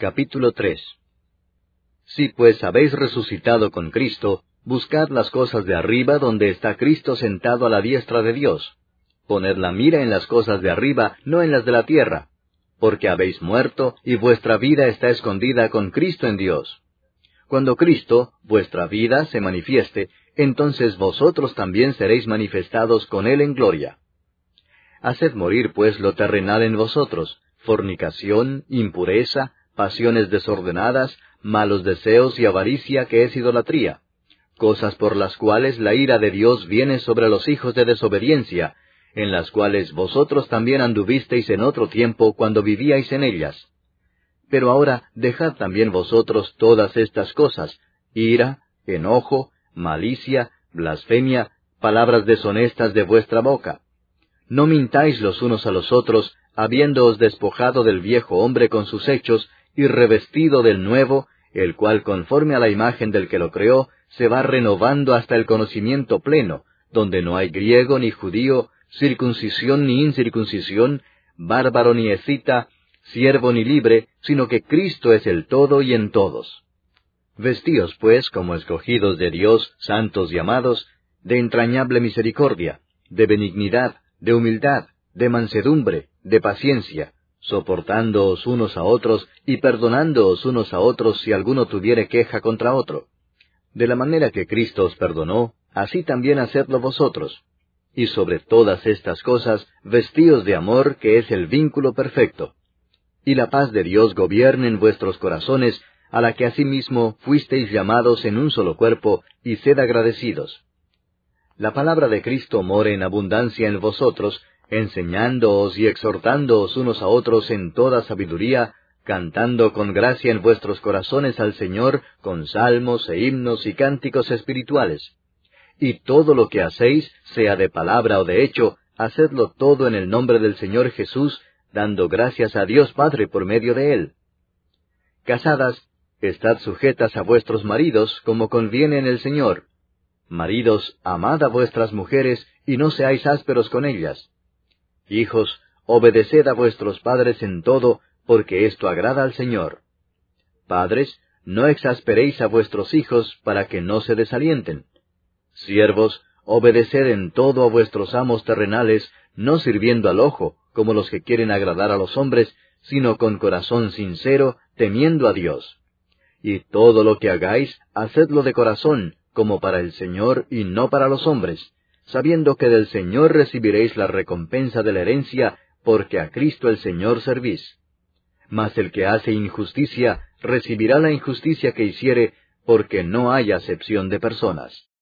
Capítulo 3. Si pues habéis resucitado con Cristo, buscad las cosas de arriba donde está Cristo sentado a la diestra de Dios. Poned la mira en las cosas de arriba, no en las de la tierra, porque habéis muerto y vuestra vida está escondida con Cristo en Dios. Cuando Cristo, vuestra vida, se manifieste, entonces vosotros también seréis manifestados con Él en gloria. Haced morir pues lo terrenal en vosotros: fornicación, impureza, pasiones desordenadas, malos deseos y avaricia, que es idolatría, cosas por las cuales la ira de Dios viene sobre los hijos de desobediencia, en las cuales vosotros también anduvisteis en otro tiempo cuando vivíais en ellas. Pero ahora dejad también vosotros todas estas cosas: ira, enojo, malicia, blasfemia, palabras deshonestas de vuestra boca. No mintáis los unos a los otros, habiéndoos despojado del viejo hombre con sus hechos, y revestido del nuevo, el cual conforme a la imagen del que lo creó, se va renovando hasta el conocimiento pleno, donde no hay griego ni judío, circuncisión ni incircuncisión, bárbaro ni escita, siervo ni libre, sino que Cristo es el todo y en todos. Vestíos, pues, como escogidos de Dios, santos y amados, de entrañable misericordia, de benignidad, de humildad, de mansedumbre, de paciencia, soportándoos unos a otros y perdonándoos unos a otros si alguno tuviere queja contra otro. De la manera que Cristo os perdonó, así también hacedlo vosotros. Y sobre todas estas cosas, vestíos de amor, que es el vínculo perfecto. Y la paz de Dios gobierne en vuestros corazones, a la que asimismo fuisteis llamados en un solo cuerpo, y sed agradecidos. La palabra de Cristo more en abundancia en vosotros, enseñándoos y exhortándoos unos a otros en toda sabiduría, cantando con gracia en vuestros corazones al Señor con salmos e himnos y cánticos espirituales. Y todo lo que hacéis, sea de palabra o de hecho, hacedlo todo en el nombre del Señor Jesús, dando gracias a Dios Padre por medio de Él. Casadas, estad sujetas a vuestros maridos, como conviene en el Señor. Maridos, amad a vuestras mujeres, y no seáis ásperos con ellas. Hijos, obedeced a vuestros padres en todo, porque esto agrada al Señor. Padres, no exasperéis a vuestros hijos, para que no se desalienten. Siervos, obedeced en todo a vuestros amos terrenales, no sirviendo al ojo, como los que quieren agradar a los hombres, sino con corazón sincero, temiendo a Dios. Y todo lo que hagáis, hacedlo de corazón, como para el Señor y no para los hombres, sabiendo que del Señor recibiréis la recompensa de la herencia, porque a Cristo el Señor servís. Mas el que hace injusticia, recibirá la injusticia que hiciere, porque no hay acepción de personas.